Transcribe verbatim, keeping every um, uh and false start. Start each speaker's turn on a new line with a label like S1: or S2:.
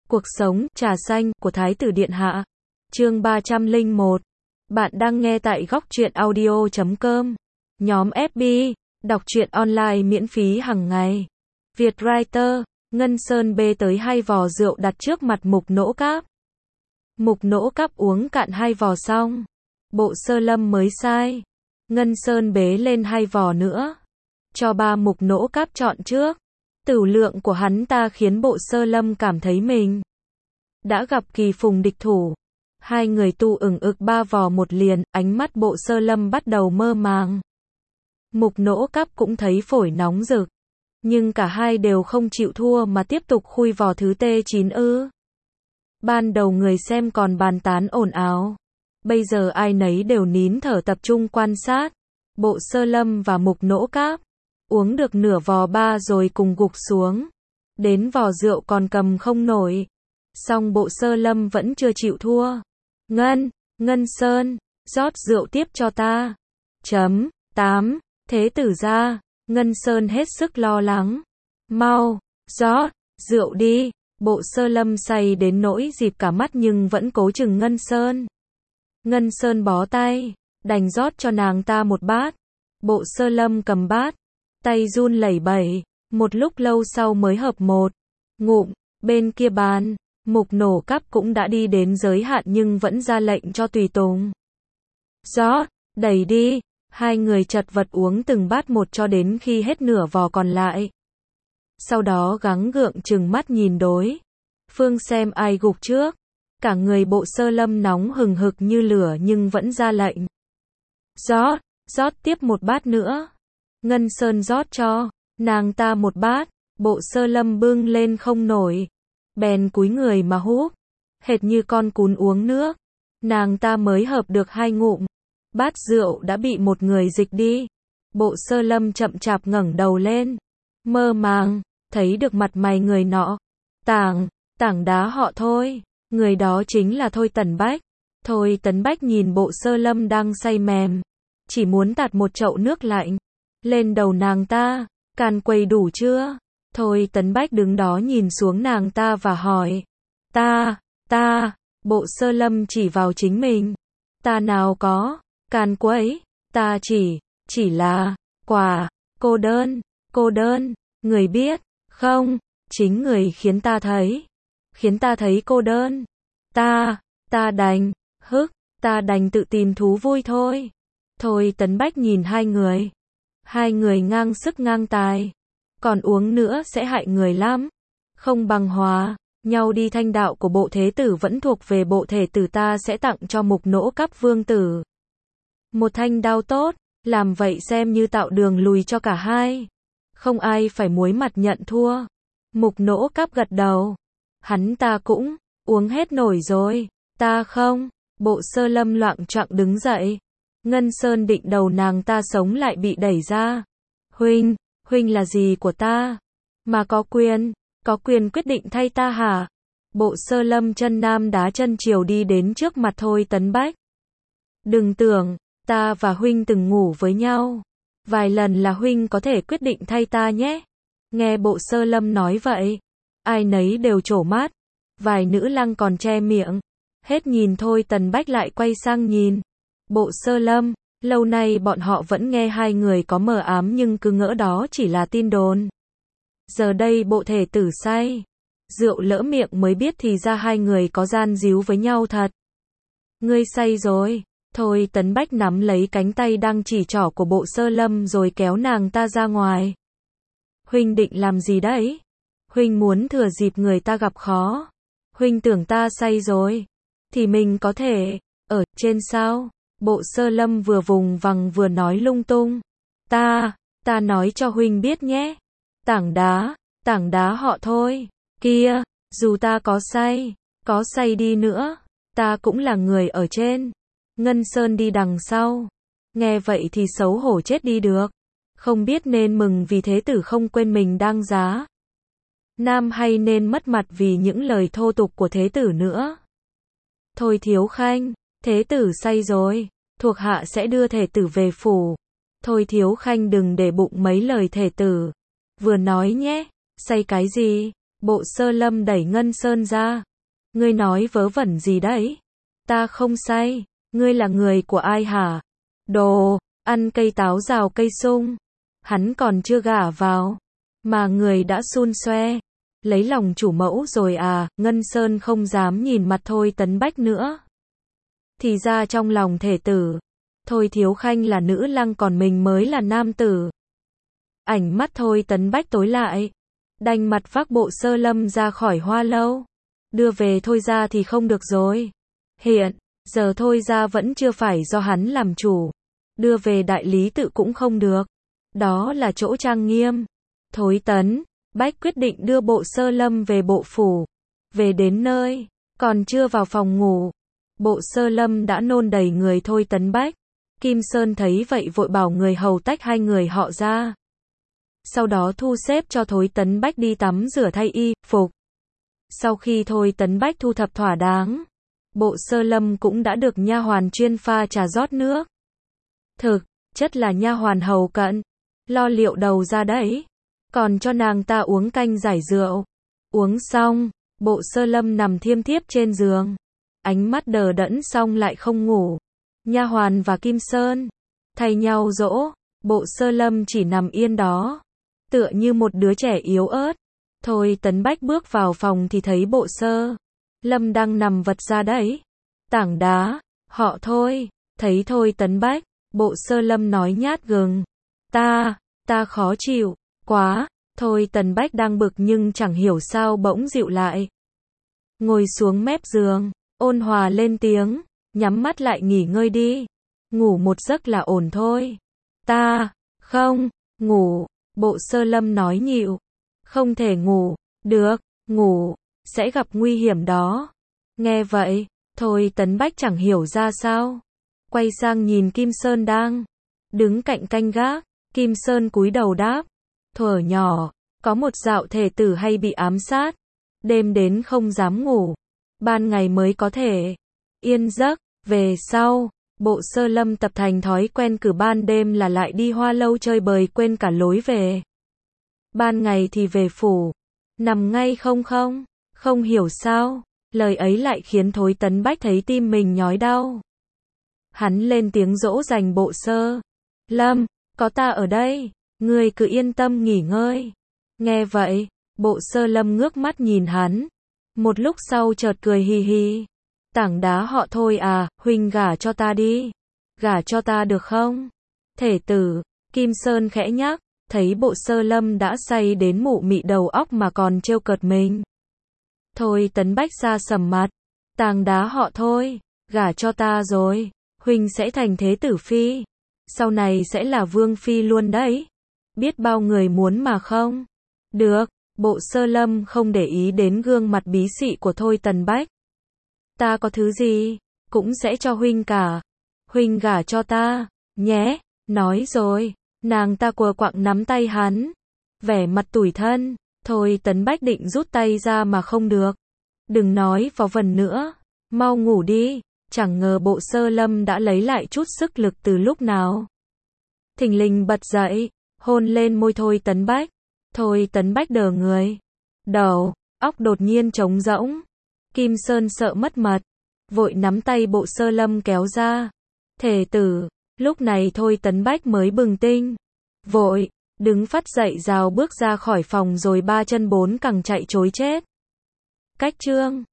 S1: Cuộc sống, trà xanh, của Thái tử Điện Hạ. Chương ba trăm lẻ một. Bạn đang nghe tại góc truyện audio chấm com. Nhóm ép bê, đọc truyện online miễn phí hàng ngày. Việt Writer, Ngân Sơn bê tới hai vò rượu đặt trước mặt Mục Nỗ Cáp. Mục Nỗ Cáp uống cạn hai vò xong. Bộ Sơ Lâm mới sai. Ngân Sơn bế lên hai vò nữa. Cho ba Mục Nỗ Cáp chọn trước. Tửu lượng của hắn ta khiến Bộ Sơ Lâm cảm thấy mình đã gặp kỳ phùng địch thủ. Hai người tu ửng ực ba vò một liền, ánh mắt Bộ Sơ Lâm bắt đầu mơ màng. Mục Nỗ Cáp cũng thấy phổi nóng rực. Nhưng cả hai đều không chịu thua mà tiếp tục khui vò thứ T chín ư. Ban đầu người xem còn bàn tán ồn ào. Bây giờ ai nấy đều nín thở tập trung quan sát. Bộ Sơ Lâm và Mục Nỗ Cáp uống được nửa vò ba rồi cùng gục xuống. Đến vò rượu còn cầm không nổi. Song Bộ Sơ Lâm vẫn chưa chịu thua. Ngân, Ngân Sơn, rót rượu tiếp cho ta. Chấm, tám, thế tử ra. Ngân Sơn hết sức lo lắng. Mau, rót, rượu đi. Bộ Sơ Lâm say đến nỗi dịp cả mắt nhưng vẫn cố chừng Ngân Sơn. Ngân Sơn bó tay, đành rót cho nàng ta một bát. Bộ Sơ Lâm cầm bát, tay run lẩy bẩy, một lúc lâu sau mới hợp một ngụm. Bên kia bàn, Mục Nỗ Cáp cũng đã đi đến giới hạn nhưng vẫn ra lệnh cho tùy tùng. Rót, đẩy đi. Hai người chật vật uống từng bát một cho đến khi hết nửa vò còn lại. Sau đó gắng gượng chừng mắt nhìn đối phương xem ai gục trước. Cả người Bộ Sơ Lâm nóng hừng hực như lửa nhưng vẫn ra lệnh. Rót, rót tiếp một bát nữa. Ngân Sơn rót cho nàng ta một bát. Bộ Sơ Lâm bưng lên không nổi, bèn cúi người mà húp, hệt như con cún uống nước. Nàng ta mới hợp được hai ngụm, bát rượu đã bị một người dịch đi. Bộ Sơ Lâm chậm chạp ngẩng đầu lên, mơ màng thấy được mặt mày người nọ. Tảng, tảng đá họ Thôi, người đó chính là Thôi Tần Bách. Thôi Tấn Bách nhìn Bộ Sơ Lâm đang say mềm, chỉ muốn tạt một chậu nước lạnh lên đầu nàng ta. Càn quầy đủ chưa? Thôi Tấn Bách đứng đó nhìn xuống nàng ta và hỏi. Ta, ta, Bộ Sơ Lâm chỉ vào chính mình. Ta nào có, càn quấy, ta chỉ, chỉ là, quả, cô đơn, cô đơn, người biết, không, chính người khiến ta thấy, khiến ta thấy cô đơn. Ta, ta đành, hức, ta đành tự tìm thú vui thôi. Thôi Tấn Bách nhìn hai người. Hai người ngang sức ngang tài. Còn uống nữa sẽ hại người lắm. Không bằng hòa nhau đi. Thanh đạo của Bộ Thế Tử vẫn thuộc về Bộ Thể Tử, ta sẽ tặng cho Mục Nỗ Cáp vương tử một thanh đao tốt. Làm vậy xem như tạo đường lùi cho cả hai. Không ai phải muối mặt nhận thua. Mục Nỗ Cáp gật đầu. Hắn ta cũng uống hết nổi rồi. Ta không. Bộ Sơ Lâm loạng choạng đứng dậy. Ngân Sơn định đầu nàng ta sống lại bị đẩy ra. Huynh, huynh là gì của ta? Mà có quyền, có quyền quyết định thay ta hả? Bộ Sơ Lâm chân nam đá chân chiều đi đến trước mặt Thôi Tấn Bách. Đừng tưởng, ta và huynh từng ngủ với nhau. Vài lần là huynh có thể quyết định thay ta nhé. Nghe Bộ Sơ Lâm nói vậy, ai nấy đều trổ mắt. Vài nữ lăng còn che miệng. Hết nhìn Thôi Tấn Bách lại quay sang nhìn Bộ Sơ Lâm. Lâu nay bọn họ vẫn nghe hai người có mờ ám nhưng cứ ngỡ đó chỉ là tin đồn. Giờ đây Bộ Thể Tử say rượu lỡ miệng mới biết thì ra hai người có gian díu với nhau thật. Ngươi say rồi. Thôi Tấn Bách nắm lấy cánh tay đang chỉ trỏ của Bộ Sơ Lâm rồi kéo nàng ta ra ngoài. Huynh định làm gì đấy? Huynh muốn thừa dịp người ta gặp khó. Huynh tưởng ta say rồi thì mình có thể ở trên sao? Bộ Sơ Lâm vừa vùng vằng vừa nói lung tung. Ta, ta nói cho huynh biết nhé. Tảng đá, tảng đá họ Thôi kia, dù ta có say, có say đi nữa, ta cũng là người ở trên. Ngân Sơn đi đằng sau. Nghe vậy thì xấu hổ chết đi được. Không biết nên mừng vì Thế Tử không quên mình đang giá nam hay nên mất mặt vì những lời thô tục của Thế Tử nữa. Thôi Thiếu Khanh, Thế Tử say rồi, thuộc hạ sẽ đưa Thể Tử về phủ. Thôi Thiếu Khanh đừng để bụng mấy lời Thể Tử vừa nói nhé. Say cái gì? Bộ Sơ Lâm đẩy Ngân Sơn ra. Ngươi nói vớ vẩn gì đấy? Ta không say. Ngươi là người của ai hả? Đồ, ăn cây táo rào cây sung. Hắn còn chưa gả vào. Mà người đã xun xoe. Lấy lòng chủ mẫu rồi à? Ngân Sơn không dám nhìn mặt Thôi Tấn Bách nữa. Thì ra trong lòng thể tử. Thôi Thiếu Khanh là nữ lăng còn mình mới là nam tử. Ảnh mắt Thôi Tấn Bách tối lại. Đành mặt vác Bộ Sơ Lâm ra khỏi hoa lâu. Đưa về Thôi ra thì không được rồi. Hiện giờ Thôi ra vẫn chưa phải do hắn làm chủ. Đưa về đại lý tự cũng không được. Đó là chỗ trang nghiêm. Thôi Tấn Bách quyết định đưa Bộ Sơ Lâm về bộ phủ. Về đến nơi, còn chưa vào phòng ngủ. Bộ Sơ Lâm đã nôn đầy người Thôi Tấn Bách. Kim Sơn thấy vậy vội bảo người hầu tách hai người họ ra. Sau đó thu xếp cho Thôi Tấn Bách đi tắm rửa thay y phục. Sau khi Thôi Tấn Bách thu thập thỏa đáng, Bộ Sơ Lâm cũng đã được nha hoàn chuyên pha trà rót nước. Thực chất là nha hoàn hầu cận, lo liệu đầu ra đấy, còn cho nàng ta uống canh giải rượu. Uống xong, Bộ Sơ Lâm nằm thiêm thiếp trên giường, ánh mắt đờ đẫn xong lại không ngủ. Nha hoàn và Kim Sơn thay nhau dỗ, Bộ Sơ Lâm chỉ nằm yên đó, tựa như một đứa trẻ yếu ớt. Thôi Tấn Bách bước vào phòng thì thấy Bộ Sơ Lâm đang nằm vật ra đấy. Tảng đá, họ Thôi. Thấy Thôi Tấn Bách, Bộ Sơ Lâm nói nhát gừng. Ta, ta khó chịu, quá. Thôi Tấn Bách đang bực nhưng chẳng hiểu sao bỗng dịu lại. Ngồi xuống mép giường, ôn hòa lên tiếng, nhắm mắt lại nghỉ ngơi đi. Ngủ một giấc là ổn thôi. Ta, không, ngủ. Bộ Sơ Lâm nói nhịu. Không thể ngủ, được, ngủ, sẽ gặp nguy hiểm đó. Nghe vậy, Thôi Tấn Bách chẳng hiểu ra sao. Quay sang nhìn Kim Sơn đang đứng cạnh canh gác. Kim Sơn cúi đầu đáp. Thuở nhỏ, có một dạo thể tử hay bị ám sát. Đêm đến không dám ngủ. Ban ngày mới có thể yên giấc. Về sau, Bộ Sơ Lâm tập thành thói quen cứ ban đêm là lại đi hoa lâu chơi bời quên cả lối về. Ban ngày thì về phủ. Nằm ngay không không. Không hiểu sao. Lời ấy lại khiến Thôi Tấn Bách thấy tim mình nhói đau. Hắn lên tiếng dỗ dành Bộ Sơ Lâm. Có ta ở đây. Ngươi cứ yên tâm nghỉ ngơi. Nghe vậy, Bộ Sơ Lâm ngước mắt nhìn hắn. Một lúc sau chợt cười hì hì. Tảng đá họ Thôi à, huynh gả cho ta đi. Gả cho ta được không? Thể tử, Kim Sơn khẽ nhắc. Thấy Bộ Sơ Lâm đã say đến mụ mị đầu óc mà còn trêu cợt mình. Thôi Tấn Bách ra sầm mặt. Tảng đá họ Thôi, gả cho ta rồi. Huynh sẽ thành thế tử phi. Sau này sẽ là vương phi luôn đấy. Biết bao người muốn mà không? Được, Bộ Sơ Lâm không để ý đến gương mặt bí xị của Thôi Tấn Bách. Ta có thứ gì, cũng sẽ cho huynh cả. Huynh gả cho ta, nhé. Nói rồi, nàng ta quờ quạng nắm tay hắn. Vẻ mặt tủi thân, Thôi Tấn Bách định rút tay ra mà không được. Đừng nói vớ vẩn nữa, mau ngủ đi. Chẳng ngờ Bộ Sơ Lâm đã lấy lại chút sức lực từ lúc nào. Thình lình bật dậy, hôn lên môi Thôi Tấn Bách. Thôi Tấn Bách đờ người. Đầu, óc đột nhiên trống rỗng. Kim Sơn sợ mất mật, vội nắm tay Bộ Sơ Lâm kéo ra. Thể tử, lúc này Thôi Tấn Bách mới bừng tinh. Vội, đứng phắt dậy rào bước ra khỏi phòng rồi ba chân bốn cẳng chạy trối chết. Cách chương